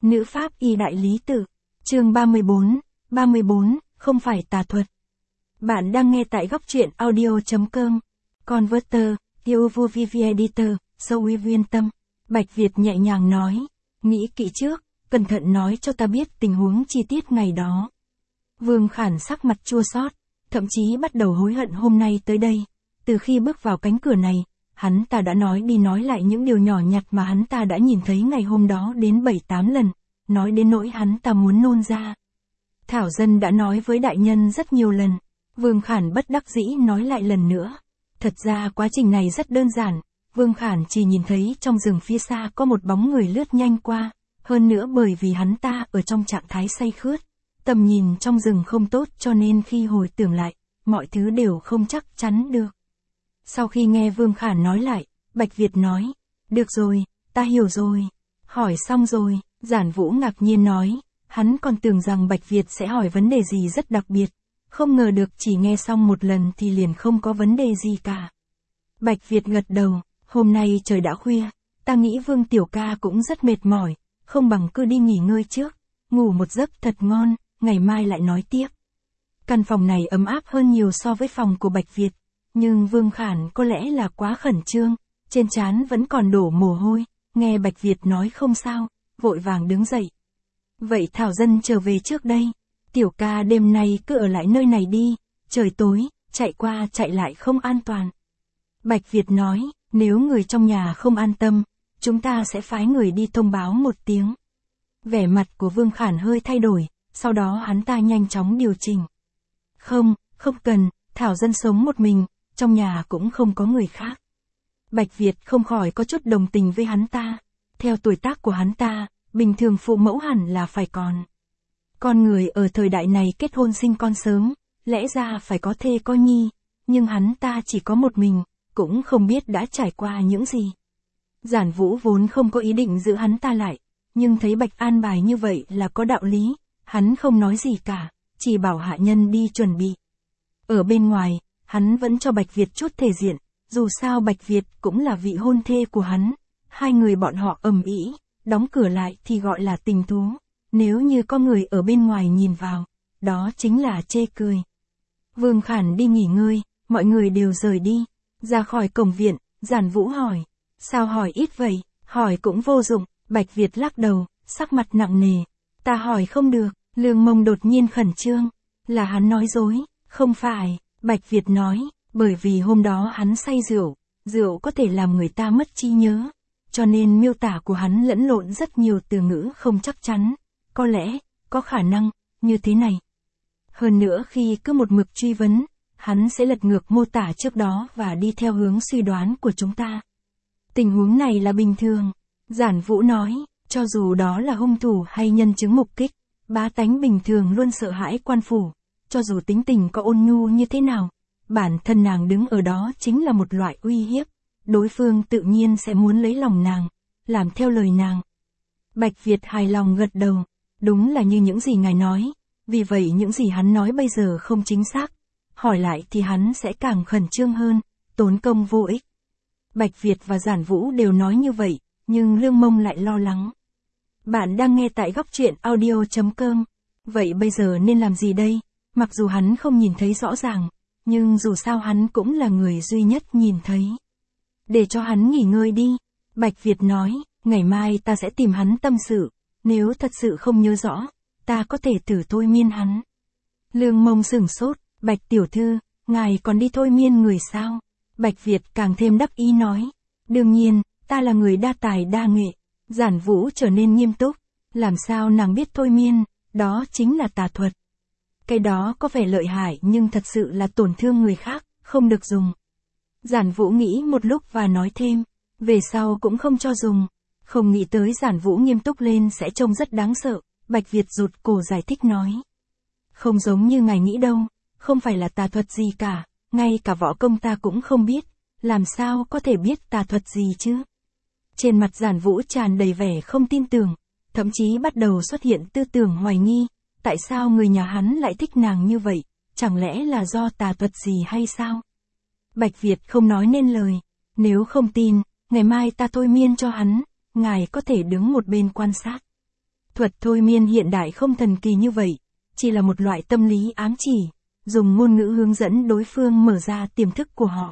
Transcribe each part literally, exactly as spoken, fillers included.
Nữ pháp y đại lý tự. Chương ba mươi bốn, ba mươi bốn, không phải tà thuật. Bạn đang nghe tại góc truyện audio.com. Converter, yêu vua vê vê Editor, sâu uy viên tâm. Bạch Việt nhẹ nhàng nói. Nghĩ kỹ trước, cẩn thận nói cho ta biết tình huống chi tiết ngày đó. Vương Khản sắc mặt chua xót, thậm chí bắt đầu hối hận hôm nay tới đây. Từ khi bước vào cánh cửa này, hắn ta đã nói đi nói lại những điều nhỏ nhặt mà hắn ta đã nhìn thấy ngày hôm đó đến bảy tám lần, nói đến nỗi hắn ta muốn nôn ra. Thảo Dân đã nói với đại nhân rất nhiều lần, Vương Khản bất đắc dĩ nói lại lần nữa. Thật ra quá trình này rất đơn giản, Vương Khản chỉ nhìn thấy trong rừng phía xa có một bóng người lướt nhanh qua, hơn nữa bởi vì hắn ta ở trong trạng thái say khướt, tầm nhìn trong rừng không tốt cho nên khi hồi tưởng lại, mọi thứ đều không chắc chắn được. Sau khi nghe Vương Khản nói lại, Bạch Việt nói, được rồi, ta hiểu rồi. Hỏi xong rồi, Giản Vũ ngạc nhiên nói, hắn còn tưởng rằng Bạch Việt sẽ hỏi vấn đề gì rất đặc biệt, không ngờ được chỉ nghe xong một lần thì liền không có vấn đề gì cả. Bạch Việt gật đầu, hôm nay trời đã khuya, ta nghĩ Vương Tiểu Ca cũng rất mệt mỏi, không bằng cứ đi nghỉ ngơi trước, ngủ một giấc thật ngon, ngày mai lại nói tiếp. Căn phòng này ấm áp hơn nhiều so với phòng của Bạch Việt. Nhưng Vương Khản có lẽ là quá khẩn trương, trên trán vẫn còn đổ mồ hôi, nghe Bạch Việt nói không sao, vội vàng đứng dậy. Vậy Thảo Dân trở về trước đây, Tiểu Ca đêm nay cứ ở lại nơi này đi, trời tối, chạy qua chạy lại không an toàn. Bạch Việt nói, nếu người trong nhà không an tâm, chúng ta sẽ phái người đi thông báo một tiếng. Vẻ mặt của Vương Khản hơi thay đổi, sau đó hắn ta nhanh chóng điều chỉnh. Không, không cần, Thảo Dân sống một mình. Trong nhà cũng không có người khác. Bạch Việt không khỏi có chút đồng tình với hắn ta. Theo tuổi tác của hắn ta, bình thường phụ mẫu hẳn là phải còn. Con người ở thời đại này kết hôn sinh con sớm, lẽ ra phải có thê có nhi, nhưng hắn ta chỉ có một mình, cũng không biết đã trải qua những gì. Giản Vũ vốn không có ý định giữ hắn ta lại, nhưng thấy Bạch an bài như vậy là có đạo lý, hắn không nói gì cả, chỉ bảo hạ nhân đi chuẩn bị. Ở bên ngoài, hắn vẫn cho Bạch Việt chút thể diện, dù sao Bạch Việt cũng là vị hôn thê của hắn, hai người bọn họ ầm ĩ, đóng cửa lại thì gọi là tình thú, nếu như có người ở bên ngoài nhìn vào, đó chính là chê cười. Vương Khản đi nghỉ ngơi, mọi người đều rời đi, ra khỏi cổng viện, Giản Vũ hỏi, sao hỏi ít vậy, hỏi cũng vô dụng, Bạch Việt lắc đầu, sắc mặt nặng nề, ta hỏi không được, Lương Mông đột nhiên khẩn trương, là hắn nói dối, không phải. Bạch Việt nói, bởi vì hôm đó hắn say rượu, rượu có thể làm người ta mất trí nhớ, cho nên miêu tả của hắn lẫn lộn rất nhiều từ ngữ không chắc chắn, có lẽ, có khả năng, như thế này. Hơn nữa khi cứ một mực truy vấn, hắn sẽ lật ngược mô tả trước đó và đi theo hướng suy đoán của chúng ta. Tình huống này là bình thường, Giản Vũ nói, cho dù đó là hung thủ hay nhân chứng mục kích, bá tánh bình thường luôn sợ hãi quan phủ. Cho dù tính tình có ôn nhu như thế nào, bản thân nàng đứng ở đó chính là một loại uy hiếp, đối phương tự nhiên sẽ muốn lấy lòng nàng, làm theo lời nàng. Bạch Việt hài lòng gật đầu, đúng là như những gì ngài nói, vì vậy những gì hắn nói bây giờ không chính xác, hỏi lại thì hắn sẽ càng khẩn trương hơn, tốn công vô ích. Bạch Việt và Giản Vũ đều nói như vậy, nhưng Lương Mông lại lo lắng. Bạn đang nghe tại góc truyện audio.com, vậy bây giờ nên làm gì đây? Mặc dù hắn không nhìn thấy rõ ràng, nhưng dù sao hắn cũng là người duy nhất nhìn thấy. Để cho hắn nghỉ ngơi đi, Bạch Việt nói, ngày mai ta sẽ tìm hắn tâm sự, nếu thật sự không nhớ rõ, ta có thể thử thôi miên hắn. Lương Mông sửng sốt, Bạch tiểu thư, ngài còn đi thôi miên người sao? Bạch Việt càng thêm đắc ý nói, đương nhiên, ta là người đa tài đa nghệ. Giản Vũ trở nên nghiêm túc, làm sao nàng biết thôi miên, đó chính là tà thuật. Cái đó có vẻ lợi hại nhưng thật sự là tổn thương người khác, không được dùng. Giản Vũ nghĩ một lúc và nói thêm, về sau cũng không cho dùng. Không nghĩ tới Giản Vũ nghiêm túc lên sẽ trông rất đáng sợ, Bạch Việt rụt cổ giải thích nói. Không giống như ngài nghĩ đâu, không phải là tà thuật gì cả, ngay cả võ công ta cũng không biết, làm sao có thể biết tà thuật gì chứ. Trên mặt Giản Vũ tràn đầy vẻ không tin tưởng, thậm chí bắt đầu xuất hiện tư tưởng hoài nghi. Tại sao người nhà hắn lại thích nàng như vậy, chẳng lẽ là do tà thuật gì hay sao? Bạch Việt không nói nên lời, nếu không tin, ngày mai ta thôi miên cho hắn, ngài có thể đứng một bên quan sát. Thuật thôi miên hiện đại không thần kỳ như vậy, chỉ là một loại tâm lý ám chỉ, dùng ngôn ngữ hướng dẫn đối phương mở ra tiềm thức của họ.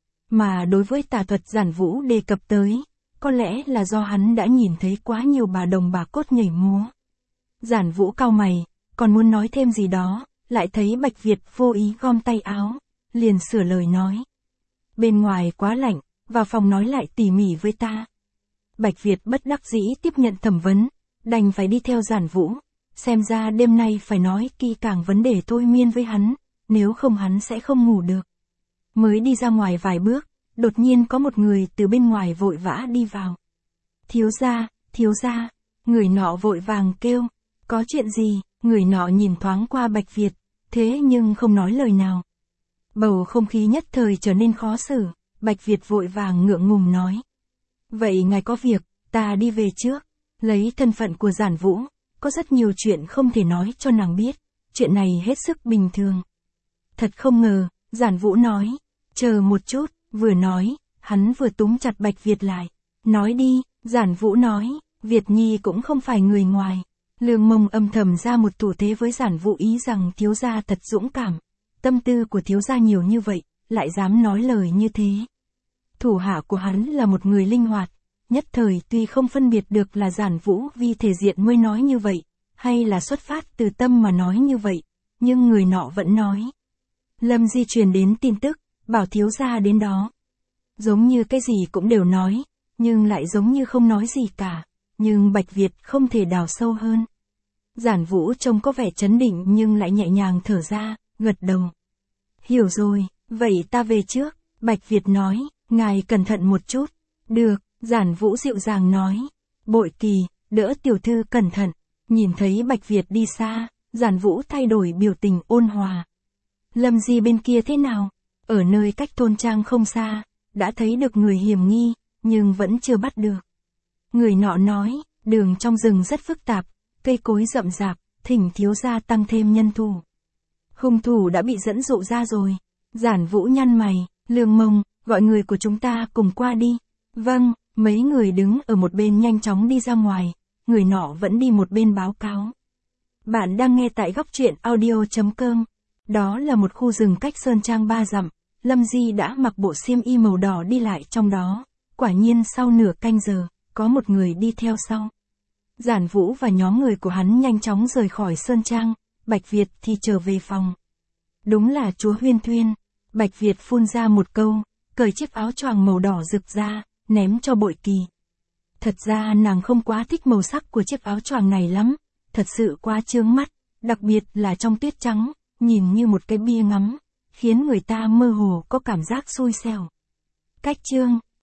Mà đối với tà thuật Giản Vũ đề cập tới, có lẽ là do hắn đã nhìn thấy quá nhiều bà đồng bà cốt nhảy múa. Giản Vũ cau mày, còn muốn nói thêm gì đó, lại thấy Bạch Việt vô ý gom tay áo, liền sửa lời nói. Bên ngoài quá lạnh, vào phòng nói lại tỉ mỉ với ta. Bạch Việt bất đắc dĩ tiếp nhận thẩm vấn, đành phải đi theo Giản Vũ, xem ra đêm nay phải nói kỹ càng vấn đề thôi miên với hắn, nếu không hắn sẽ không ngủ được. Mới đi ra ngoài vài bước, đột nhiên có một người từ bên ngoài vội vã đi vào. Thiếu gia, thiếu gia, người nọ vội vàng kêu, có chuyện gì? Người nọ nhìn thoáng qua Bạch Việt, thế nhưng không nói lời nào. Bầu không khí nhất thời trở nên khó xử, Bạch Việt vội vàng ngượng ngùng nói. Vậy ngài có việc, ta đi về trước. Lấy thân phận của Giản Vũ, có rất nhiều chuyện không thể nói cho nàng biết, chuyện này hết sức bình thường. Thật không ngờ, Giản Vũ nói, chờ một chút, vừa nói, hắn vừa túm chặt Bạch Việt lại. Nói đi, Giản Vũ nói, Việt Nhi cũng không phải người ngoài. Lương Mông âm thầm ra một thủ thế với Giản Vũ ý rằng thiếu gia thật dũng cảm. Tâm tư của thiếu gia nhiều như vậy, lại dám nói lời như thế. Thủ hạ của hắn là một người linh hoạt, nhất thời tuy không phân biệt được là Giản Vũ vì thể diện mới nói như vậy, hay là xuất phát từ tâm mà nói như vậy, nhưng người nọ vẫn nói. Lâm Di truyền đến tin tức, bảo thiếu gia đến đó. Giống như cái gì cũng đều nói, nhưng lại giống như không nói gì cả, nhưng Bạch Việt không thể đào sâu hơn. Giản Vũ trông có vẻ trấn định nhưng lại nhẹ nhàng thở ra, gật đầu. Hiểu rồi, vậy ta về trước, Bạch Việt nói, ngài cẩn thận một chút. Được, Giản Vũ dịu dàng nói. Bội Kỳ, đỡ tiểu thư cẩn thận. Nhìn thấy Bạch Việt đi xa, Giản Vũ thay đổi biểu tình ôn hòa. Lâm Di bên kia thế nào? Ở nơi cách thôn trang không xa, đã thấy được người hiểm nghi, nhưng vẫn chưa bắt được. Người nọ nói, đường trong rừng rất phức tạp, cây cối rậm rạp, thỉnh thiếu gia tăng thêm nhân thủ. Hung thủ đã bị dẫn dụ ra rồi. Giản Vũ nhăn mày, Lương Mông, gọi người của chúng ta cùng qua đi. Vâng, mấy người đứng ở một bên nhanh chóng đi ra ngoài, người nọ vẫn đi một bên báo cáo. Bạn đang nghe tại góc truyện audio chấm com. Đó là một khu rừng cách sơn trang ba dặm, Lâm Di đã mặc bộ xiêm y màu đỏ đi lại trong đó, quả nhiên sau nửa canh giờ, có một người đi theo sau. Giản Vũ và nhóm người của hắn nhanh chóng rời khỏi sơn trang, Bạch Việt thì trở về phòng. Đúng là chúa Huyên Thuyên. Bạch Việt phun ra một câu, cởi chiếc áo choàng màu đỏ rực ra, ném cho Bội Kỳ. Thật ra nàng không quá thích màu sắc của chiếc áo choàng này lắm, thật sự quá chướng mắt, đặc biệt là trong tuyết trắng, nhìn như một cái bia ngắm, khiến người ta mơ hồ có cảm giác xui xẻo. Cách chương